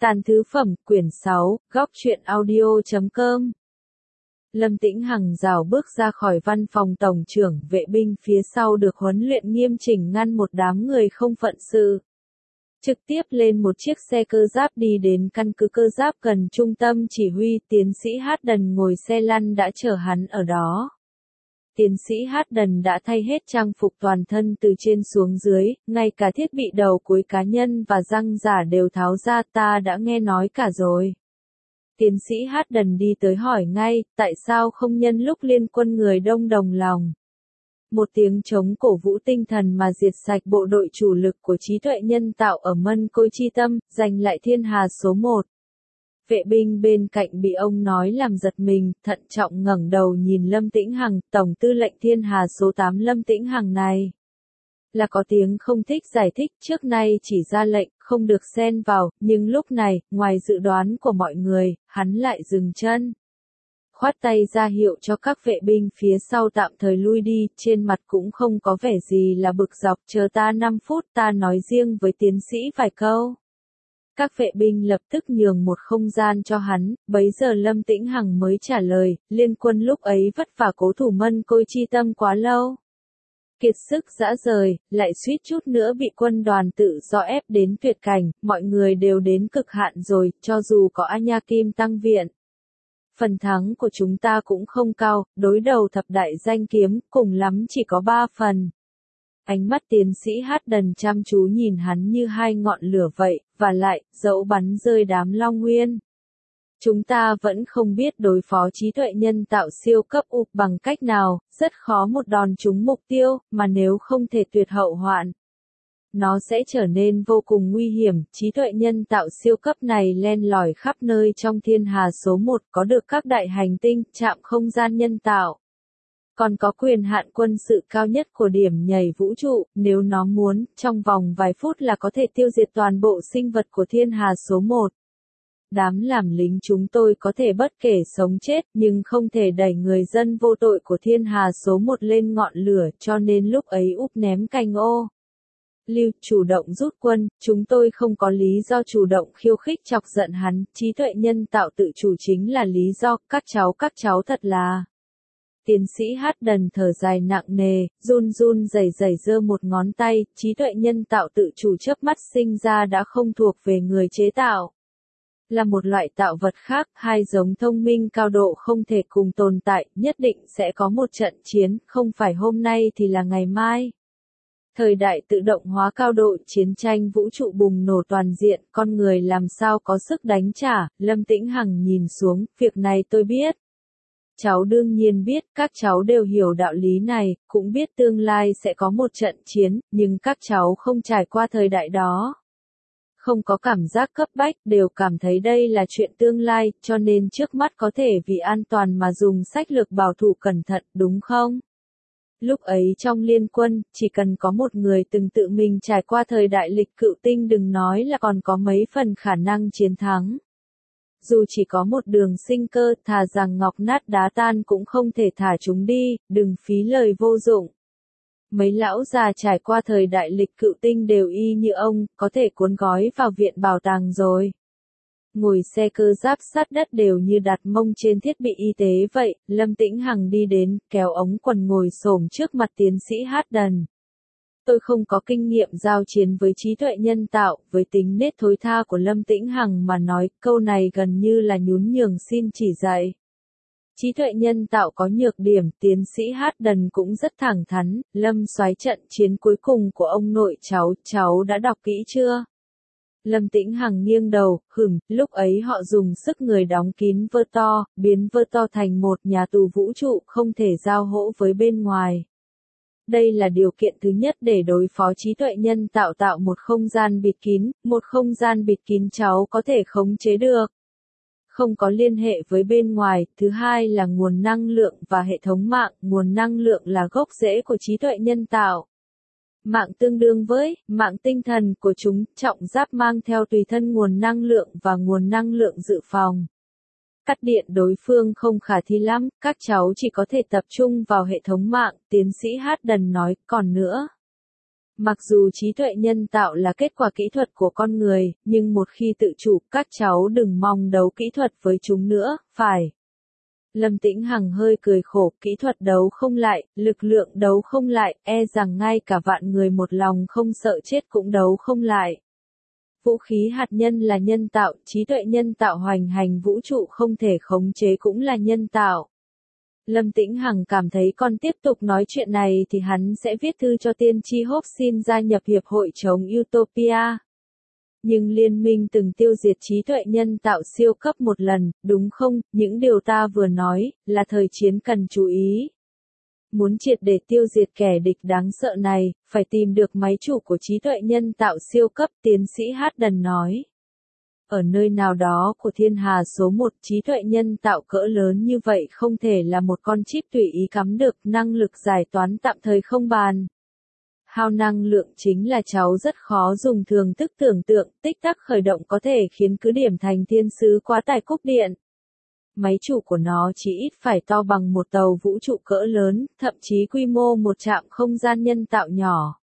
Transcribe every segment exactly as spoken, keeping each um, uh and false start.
Tàn thứ phẩm, quyển sáu, góc truyện audio chấm com. Lâm Tĩnh Hằng rảo bước ra khỏi văn phòng tổng trưởng vệ binh phía sau được huấn luyện nghiêm chỉnh ngăn một đám người không phận sự. Trực tiếp lên một chiếc xe cơ giáp đi đến căn cứ cơ giáp gần trung tâm chỉ huy, tiến sĩ Harden ngồi xe lăn đã chở hắn ở đó. Tiến sĩ Harden đã thay hết trang phục toàn thân từ trên xuống dưới, ngay cả thiết bị đầu cuối cá nhân và răng giả đều tháo ra, ta đã nghe nói cả rồi. Tiến sĩ Harden đi tới hỏi ngay, tại sao không nhân lúc liên quân người đông đồng lòng. Một tiếng chống cổ vũ tinh thần mà diệt sạch bộ đội chủ lực của trí tuệ nhân tạo ở Mân Côi Chi Tâm, giành lại thiên hà số một. Vệ binh bên cạnh bị ông nói làm giật mình, thận trọng ngẩng đầu nhìn Lâm Tĩnh Hằng, Tổng tư lệnh thiên hà số tám Lâm Tĩnh Hằng này. Là có tiếng không thích giải thích, trước nay chỉ ra lệnh, không được xen vào, nhưng lúc này, ngoài dự đoán của mọi người, hắn lại dừng chân. Khoát tay ra hiệu cho các vệ binh phía sau tạm thời lui đi, trên mặt cũng không có vẻ gì là bực dọc, chờ ta năm phút ta nói riêng với tiến sĩ vài câu. Các vệ binh lập tức nhường một không gian cho hắn, bấy giờ Lâm Tĩnh Hằng mới trả lời, liên quân lúc ấy vất vả cố thủ Mân Côi Chi Tâm quá lâu. Kiệt sức dã rời, lại suýt chút nữa bị quân đoàn tự do ép đến tuyệt cảnh, mọi người đều đến cực hạn rồi, cho dù có A Nha Kim tăng viện. Phần thắng của chúng ta cũng không cao, đối đầu thập đại danh kiếm, cùng lắm chỉ có ba phần. Ánh mắt tiến sĩ Harden chăm chú nhìn hắn như hai ngọn lửa vậy, và lại, dẫu bắn rơi đám Long Nguyên. Chúng ta vẫn không biết đối phó trí tuệ nhân tạo siêu cấp ục bằng cách nào, rất khó một đòn trúng mục tiêu, mà nếu không thể tuyệt hậu hoạn. Nó sẽ trở nên vô cùng nguy hiểm, trí tuệ nhân tạo siêu cấp này len lỏi khắp nơi trong thiên hà số một, có được các đại hành tinh, trạm không gian nhân tạo. Còn có quyền hạn quân sự cao nhất của điểm nhảy vũ trụ, nếu nó muốn, trong vòng vài phút là có thể tiêu diệt toàn bộ sinh vật của thiên hà số một. Đám làm lính chúng tôi có thể bất kể sống chết, nhưng không thể đẩy người dân vô tội của thiên hà số một lên ngọn lửa, cho nên lúc ấy úp ném canh ô. Lưu, chủ động rút quân, chúng tôi không có lý do chủ động khiêu khích chọc giận hắn, trí tuệ nhân tạo tự chủ chính là lý do, các cháu các cháu thật là. Tiến sĩ Harden thở dài nặng nề, run run rẩy rẩy giơ một ngón tay, trí tuệ nhân tạo tự chủ chớp mắt sinh ra đã không thuộc về người chế tạo. Là một loại tạo vật khác, hai giống thông minh cao độ không thể cùng tồn tại, nhất định sẽ có một trận chiến, không phải hôm nay thì là ngày mai. Thời đại tự động hóa cao độ, chiến tranh vũ trụ bùng nổ toàn diện, con người làm sao có sức đánh trả, Lâm Tĩnh Hằng nhìn xuống, việc này tôi biết. Cháu đương nhiên biết, các cháu đều hiểu đạo lý này, cũng biết tương lai sẽ có một trận chiến, nhưng các cháu không trải qua thời đại đó. Không có cảm giác cấp bách, đều cảm thấy đây là chuyện tương lai, cho nên trước mắt có thể vì an toàn mà dùng sách lược bảo thủ cẩn thận, đúng không? Lúc ấy trong liên quân, chỉ cần có một người từng tự mình trải qua thời đại lịch cựu tinh đừng nói là còn có mấy phần khả năng chiến thắng. Dù chỉ có một đường sinh cơ, thà rằng ngọc nát đá tan cũng không thể thả chúng đi, đừng phí lời vô dụng. Mấy lão già trải qua thời đại lịch cựu tinh đều y như ông, có thể cuốn gói vào viện bảo tàng rồi. Ngồi xe cơ giáp sát đất đều như đặt mông trên thiết bị y tế vậy, Lâm Tĩnh Hằng đi đến, kéo ống quần ngồi xổm trước mặt tiến sĩ Harden. Tôi không có kinh nghiệm giao chiến với trí tuệ nhân tạo, với tính nết thối tha của Lâm Tĩnh Hằng mà nói, câu này gần như là nhún nhường xin chỉ dạy. Trí tuệ nhân tạo có nhược điểm, tiến sĩ Harden cũng rất thẳng thắn, Lâm soái trận chiến cuối cùng của ông nội cháu, cháu đã đọc kỹ chưa? Lâm Tĩnh Hằng nghiêng đầu, hửng, lúc ấy họ dùng sức người đóng kín vơ to, biến vơ to thành một nhà tù vũ trụ không thể giao hỗ với bên ngoài. Đây là điều kiện thứ nhất để đối phó trí tuệ nhân tạo tạo một không gian bịt kín, một không gian bịt kín cháu có thể khống chế được. Không có liên hệ với bên ngoài, thứ hai là nguồn năng lượng và hệ thống mạng, nguồn năng lượng là gốc rễ của trí tuệ nhân tạo. Mạng tương đương với mạng tinh thần của chúng, trọng giáp mang theo tùy thân nguồn năng lượng và nguồn năng lượng dự phòng. Cắt điện đối phương không khả thi lắm, các cháu chỉ có thể tập trung vào hệ thống mạng, tiến sĩ Harden nói, còn nữa. Mặc dù trí tuệ nhân tạo là kết quả kỹ thuật của con người, nhưng một khi tự chủ, các cháu đừng mong đấu kỹ thuật với chúng nữa, phải. Lâm Tĩnh Hằng hơi cười khổ, kỹ thuật đấu không lại, lực lượng đấu không lại, e rằng ngay cả vạn người một lòng không sợ chết cũng đấu không lại. Vũ khí hạt nhân là nhân tạo, trí tuệ nhân tạo hoành hành vũ trụ không thể khống chế cũng là nhân tạo. Lâm Tĩnh Hằng cảm thấy còn tiếp tục nói chuyện này thì hắn sẽ viết thư cho tiên tri Hope xin gia nhập hiệp hội chống Utopia. Nhưng liên minh từng tiêu diệt trí tuệ nhân tạo siêu cấp một lần, đúng không? Những điều ta vừa nói, là thời chiến cần chú ý. Muốn triệt để tiêu diệt kẻ địch đáng sợ này, phải tìm được máy chủ của trí tuệ nhân tạo siêu cấp, tiến sĩ Hadden nói. Ở nơi nào đó của thiên hà số một, trí tuệ nhân tạo cỡ lớn như vậy không thể là một con chip tùy ý cắm được, năng lực giải toán tạm thời không bàn. Hao năng lượng chính là cháu rất khó dùng thường thức tưởng tượng, tích tắc khởi động có thể khiến cứ điểm thành thiên sứ quá tải cúp điện. Máy chủ của nó chỉ ít phải to bằng một tàu vũ trụ cỡ lớn, thậm chí quy mô một trạm không gian nhân tạo nhỏ.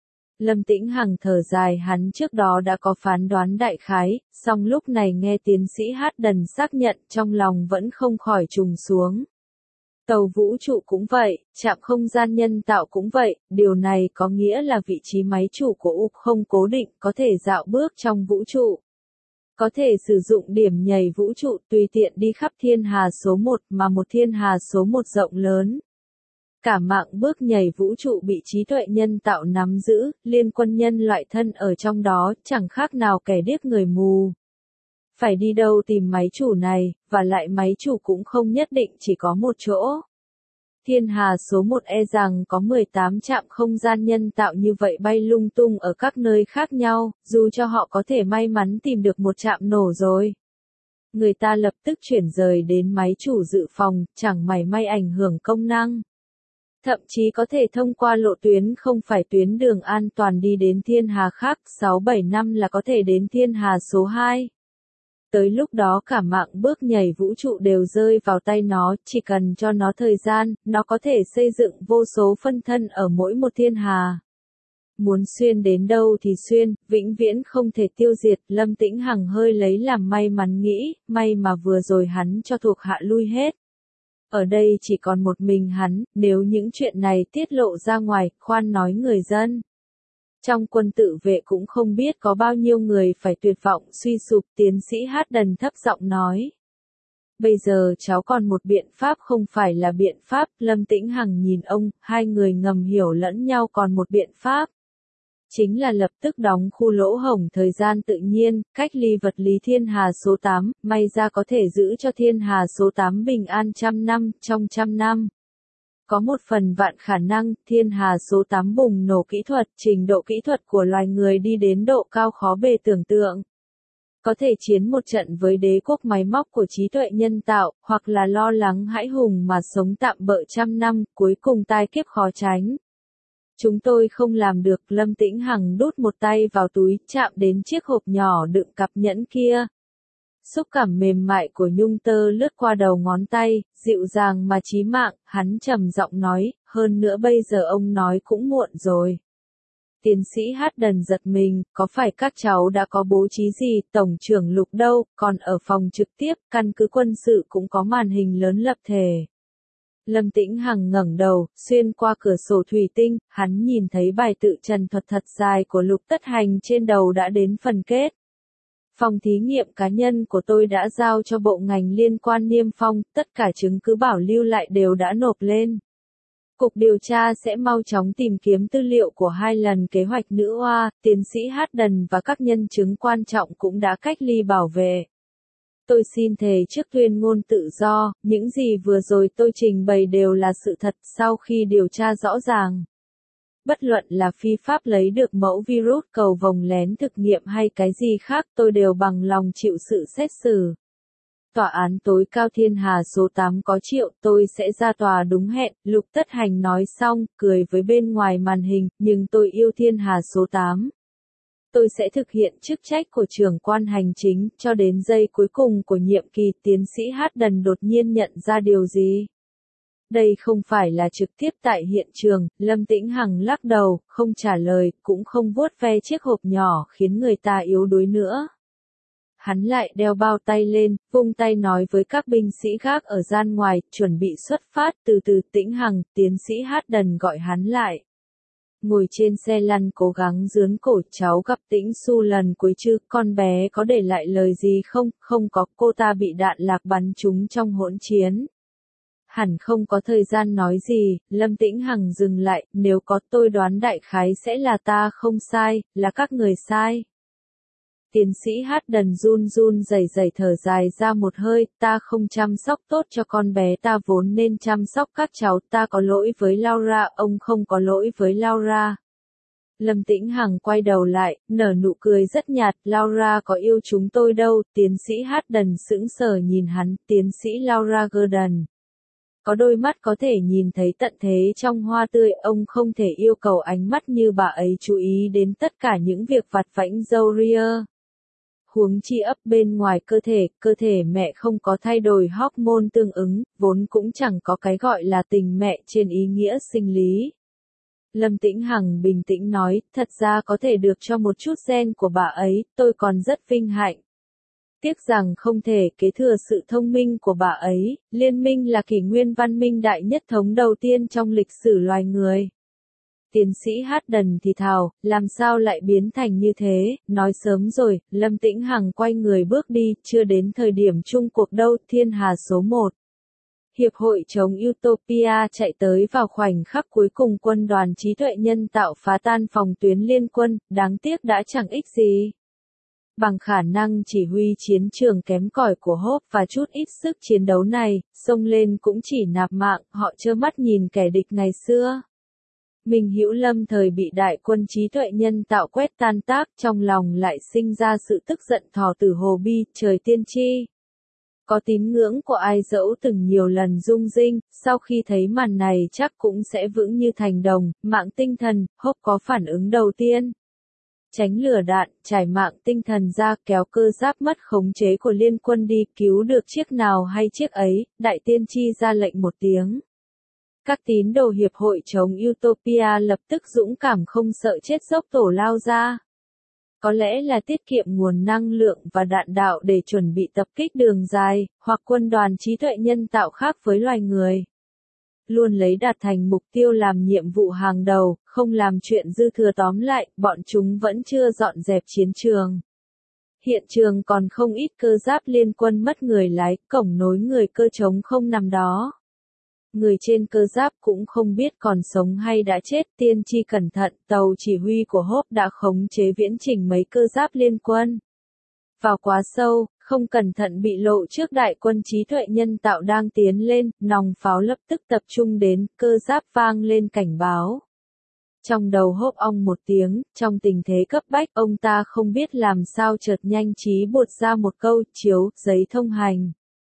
Lâm Tĩnh Hằng thở dài, hắn trước đó đã có phán đoán đại khái, song lúc này nghe tiến sĩ Hadden xác nhận trong lòng vẫn không khỏi trùng xuống. Tàu vũ trụ cũng vậy, trạm không gian nhân tạo cũng vậy, điều này có nghĩa là vị trí máy chủ của U không cố định, có thể dạo bước trong vũ trụ. Có thể sử dụng điểm nhảy vũ trụ tùy tiện đi khắp thiên hà số một mà một thiên hà số một rộng lớn. Cả mạng bước nhảy vũ trụ bị trí tuệ nhân tạo nắm giữ, liên quân nhân loại thân ở trong đó, chẳng khác nào kẻ điếc người mù. Phải đi đâu tìm máy chủ này, và lại máy chủ cũng không nhất định chỉ có một chỗ. Thiên hà số một e rằng có mười tám trạm không gian nhân tạo như vậy bay lung tung ở các nơi khác nhau, dù cho họ có thể may mắn tìm được một trạm nổ rồi. Người ta lập tức chuyển rời đến máy chủ dự phòng, chẳng mảy may ảnh hưởng công năng. Thậm chí có thể thông qua lộ tuyến không phải tuyến đường an toàn đi đến thiên hà khác, sáu bảy năm là có thể đến thiên hà số hai. Tới lúc đó cả mạng bước nhảy vũ trụ đều rơi vào tay nó, chỉ cần cho nó thời gian, nó có thể xây dựng vô số phân thân ở mỗi một thiên hà. Muốn xuyên đến đâu thì xuyên, vĩnh viễn không thể tiêu diệt, Lâm Tĩnh Hằng hơi lấy làm may mắn nghĩ, may mà vừa rồi hắn cho thuộc hạ lui hết. Ở đây chỉ còn một mình hắn, nếu những chuyện này tiết lộ ra ngoài, khoan nói người dân. Trong quân tự vệ cũng không biết có bao nhiêu người phải tuyệt vọng suy sụp, tiến sĩ Hadden thấp giọng nói. Bây giờ cháu còn một biện pháp không phải là biện pháp, Lâm Tĩnh Hằng nhìn ông, hai người ngầm hiểu lẫn nhau còn một biện pháp. Chính là lập tức đóng khu lỗ hổng thời gian tự nhiên, cách ly vật lý thiên hà số tám, may ra có thể giữ cho thiên hà số tám bình an trăm năm, trong trăm năm. Có một phần vạn khả năng, thiên hà số tám bùng nổ kỹ thuật, trình độ kỹ thuật của loài người đi đến độ cao khó bề tưởng tượng. Có thể chiến một trận với đế quốc máy móc của trí tuệ nhân tạo, hoặc là lo lắng hãi hùng mà sống tạm bợ trăm năm, cuối cùng tai kiếp khó tránh. Chúng tôi không làm được, Lâm Tĩnh Hằng đút một tay vào túi, chạm đến chiếc hộp nhỏ đựng cặp nhẫn kia. Xúc cảm mềm mại của nhung tơ lướt qua đầu ngón tay, dịu dàng mà chí mạng, hắn trầm giọng nói, hơn nữa bây giờ ông nói cũng muộn rồi. Tiến sĩ Hadden giật mình, có phải các cháu đã có bố trí gì, Tổng trưởng Lục đâu, còn ở phòng trực tiếp, căn cứ quân sự cũng có màn hình lớn lập thể. Lâm Tĩnh Hằng ngẩng đầu, xuyên qua cửa sổ thủy tinh, hắn nhìn thấy bài tự trần thuật thật dài của Lục Tất Hành trên đầu đã đến phần kết. Phòng thí nghiệm cá nhân của tôi đã giao cho bộ ngành liên quan niêm phong, tất cả chứng cứ bảo lưu lại đều đã nộp lên. Cục điều tra sẽ mau chóng tìm kiếm tư liệu của hai lần kế hoạch nữ oa, tiến sĩ Hadden và các nhân chứng quan trọng cũng đã cách ly bảo vệ. Tôi xin thề trước tuyên ngôn tự do, những gì vừa rồi tôi trình bày đều là sự thật sau khi điều tra rõ ràng. Bất luận là phi pháp lấy được mẫu virus cầu vồng lén thực nghiệm hay cái gì khác tôi đều bằng lòng chịu sự xét xử. Tòa án tối cao thiên hà số tám có triệu tôi sẽ ra tòa đúng hẹn, Lục Tất Hành nói xong, cười với bên ngoài màn hình, nhưng tôi yêu thiên hà số tám. Tôi sẽ thực hiện chức trách của trưởng quan hành chính, cho đến giây cuối cùng của nhiệm kỳ, tiến sĩ Hadden đột nhiên nhận ra điều gì. Đây không phải là trực tiếp tại hiện trường, Lâm Tĩnh Hằng lắc đầu, không trả lời, cũng không vuốt ve chiếc hộp nhỏ khiến người ta yếu đuối nữa. Hắn lại đeo bao tay lên, vung tay nói với các binh sĩ khác ở gian ngoài, chuẩn bị xuất phát, từ từ. Tĩnh Hằng, tiến sĩ Harden gọi hắn lại. Ngồi trên xe lăn cố gắng dướn cổ, cháu gặp Tĩnh Xu lần cuối chứ, con bé có để lại lời gì không? Không có, cô ta bị đạn lạc bắn trúng trong hỗn chiến. Hẳn không có thời gian nói gì, Lâm Tĩnh Hằng dừng lại, nếu có tôi đoán đại khái sẽ là ta không sai, là các người sai. Tiến sĩ Harden run run rẩy rẩy thở dài ra một hơi, ta không chăm sóc tốt cho con bé, ta vốn nên chăm sóc các cháu, ta có lỗi với Laura, ông không có lỗi với Laura. Lâm Tĩnh Hằng quay đầu lại, nở nụ cười rất nhạt, Laura có yêu chúng tôi đâu, tiến sĩ Harden sững sờ nhìn hắn, tiến sĩ Laura Gordon. Có đôi mắt có thể nhìn thấy tận thế trong hoa tươi, ông không thể yêu cầu ánh mắt như bà ấy chú ý đến tất cả những việc vặt vãnh râu ria. Huống chi ấp bên ngoài cơ thể, cơ thể mẹ không có thay đổi hormone tương ứng, vốn cũng chẳng có cái gọi là tình mẹ trên ý nghĩa sinh lý. Lâm Tĩnh Hằng bình tĩnh nói, thật ra có thể được cho một chút gen của bà ấy, tôi còn rất vinh hạnh. Tiếc rằng không thể kế thừa sự thông minh của bà ấy, liên minh là kỷ nguyên văn minh đại nhất thống đầu tiên trong lịch sử loài người. Tiến sĩ Harden thì thào, làm sao lại biến thành như thế, nói sớm rồi. Lâm Tĩnh Hằng quay người bước đi, chưa đến thời điểm chung cuộc đâu, thiên hà số một. Hiệp hội chống Utopia chạy tới vào khoảnh khắc cuối cùng, quân đoàn trí tuệ nhân tạo phá tan phòng tuyến liên quân, đáng tiếc đã chẳng ích gì. Bằng khả năng chỉ huy chiến trường kém cỏi của Hope và chút ít sức chiến đấu này, xông lên cũng chỉ nạp mạng, họ trơ mắt nhìn kẻ địch ngày xưa. Minh Hữu Lâm thời bị đại quân trí tuệ nhân tạo quét tan tác, trong lòng lại sinh ra sự tức giận thò tử hồ bi, trời tiên tri. Có tín ngưỡng của ai dẫu từng nhiều lần rung rinh, sau khi thấy màn này chắc cũng sẽ vững như thành đồng, mạng tinh thần, Hope có phản ứng đầu tiên. Tránh lửa đạn, trải mạng tinh thần ra, kéo cơ giáp mất khống chế của liên quân đi, cứu được chiếc nào hay chiếc ấy, đại tiên tri ra lệnh một tiếng. Các tín đồ hiệp hội chống Utopia lập tức dũng cảm không sợ chết dốc tổ lao ra. Có lẽ là tiết kiệm nguồn năng lượng và đạn đạo để chuẩn bị tập kích đường dài, hoặc quân đoàn trí tuệ nhân tạo khác với loài người. Luôn lấy đạt thành mục tiêu làm nhiệm vụ hàng đầu, không làm chuyện dư thừa. Tóm lại, bọn chúng vẫn chưa dọn dẹp chiến trường. Hiện trường còn không ít cơ giáp liên quân mất người lái, cổng nối người cơ trống không nằm đó. Người trên cơ giáp cũng không biết còn sống hay đã chết, tiên tri cẩn thận, tàu chỉ huy của Hope đã khống chế viễn chỉnh mấy cơ giáp liên quân. Vào quá sâu, không cẩn thận bị lộ trước đại quân trí tuệ nhân tạo đang tiến lên, nòng pháo lập tức tập trung đến, cơ giáp vang lên cảnh báo. Trong đầu Hope ong một tiếng, trong tình thế cấp bách, ông ta không biết làm sao chợt nhanh trí buột ra một câu, chiếu, giấy thông hành.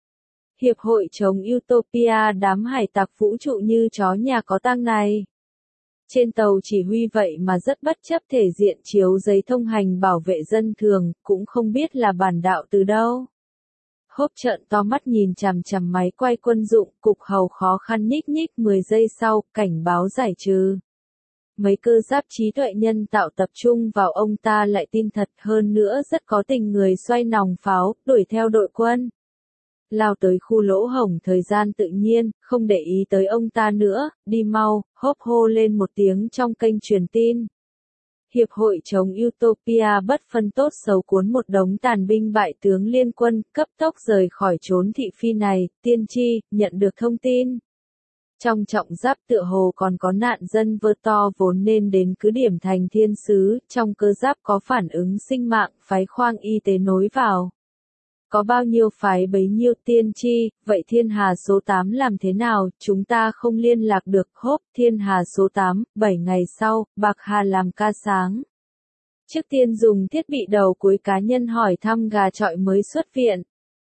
Hiệp hội chống Utopia, đám hải tặc vũ trụ như chó nhà có tang này. Trên tàu chỉ huy vậy mà rất bất chấp thể diện chiếu giấy thông hành bảo vệ dân thường, cũng không biết là bản đạo từ đâu. Hope trợn to mắt nhìn chằm chằm máy quay quân dụng, cục hầu khó khăn nhích nhích mười giây sau, cảnh báo giải trừ. Mấy cơ giáp trí tuệ nhân tạo tập trung vào ông ta lại tin thật, hơn nữa rất có tình người xoay nòng pháo, đuổi theo đội quân. Lao tới khu lỗ hổng thời gian tự nhiên, không để ý tới ông ta nữa, đi mau, Hope hô lên một tiếng trong kênh truyền tin. Hiệp hội chống Utopia bất phân tốt xấu cuốn một đống tàn binh bại tướng liên quân, cấp tốc rời khỏi chốn thị phi này, tiên tri, nhận được thông tin. Trong trọng giáp tựa hồ còn có nạn dân vơ to vốn nên đến cứ điểm thành thiên sứ, trong cơ giáp có phản ứng sinh mạng, phái khoang y tế nối vào. Có bao nhiêu phái bấy nhiêu tiên tri, vậy thiên hà số tám làm thế nào, chúng ta không liên lạc được. Hope, thiên hà số tám, bảy ngày sau, Bạc Hà làm ca sáng. Trước tiên dùng thiết bị đầu cuối cá nhân hỏi thăm gà chọi mới xuất viện.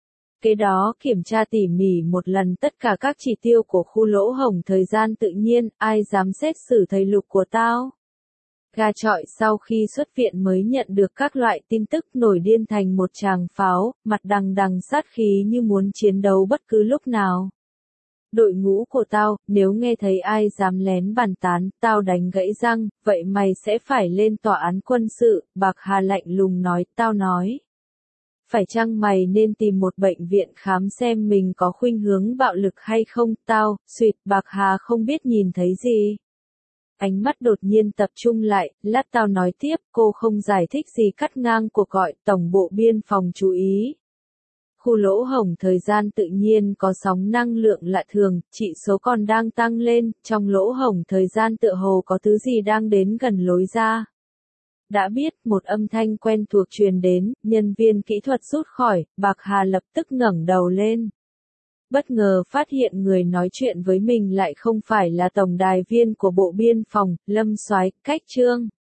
Kế đó kiểm tra tỉ mỉ một lần tất cả các chỉ tiêu của khu lỗ hổng thời gian tự nhiên, ai dám xét xử thầy lục của tao. Gà chọi sau khi xuất viện mới nhận được các loại tin tức, nổi điên thành một tràng pháo, mặt đằng đằng sát khí như muốn chiến đấu bất cứ lúc nào. đội ngũ của tao, nếu nghe thấy ai dám lén bàn tán, tao đánh gãy răng, vậy mày sẽ phải lên tòa án quân sự, Bạc Hà lạnh lùng nói, tao nói. Phải chăng mày nên tìm một bệnh viện khám xem mình có khuynh hướng bạo lực hay không, tao, suyệt, Bạc Hà không biết nhìn thấy gì. Ánh mắt đột nhiên tập trung lại, lát tao nói tiếp, cô không giải thích gì cắt ngang cuộc gọi, Tổng bộ Biên phòng chú ý. Khu lỗ hổng thời gian tự nhiên có sóng năng lượng lạ thường, chỉ số còn đang tăng lên, trong lỗ hổng thời gian tựa hồ có thứ gì đang đến gần lối ra. Đã biết, một âm thanh quen thuộc truyền đến, nhân viên kỹ thuật rút khỏi, Bạc Hà lập tức ngẩng đầu lên. Bất ngờ phát hiện người nói chuyện với mình lại không phải là tổng đài viên của Bộ Biên phòng, Lâm Soái, Cách Trương.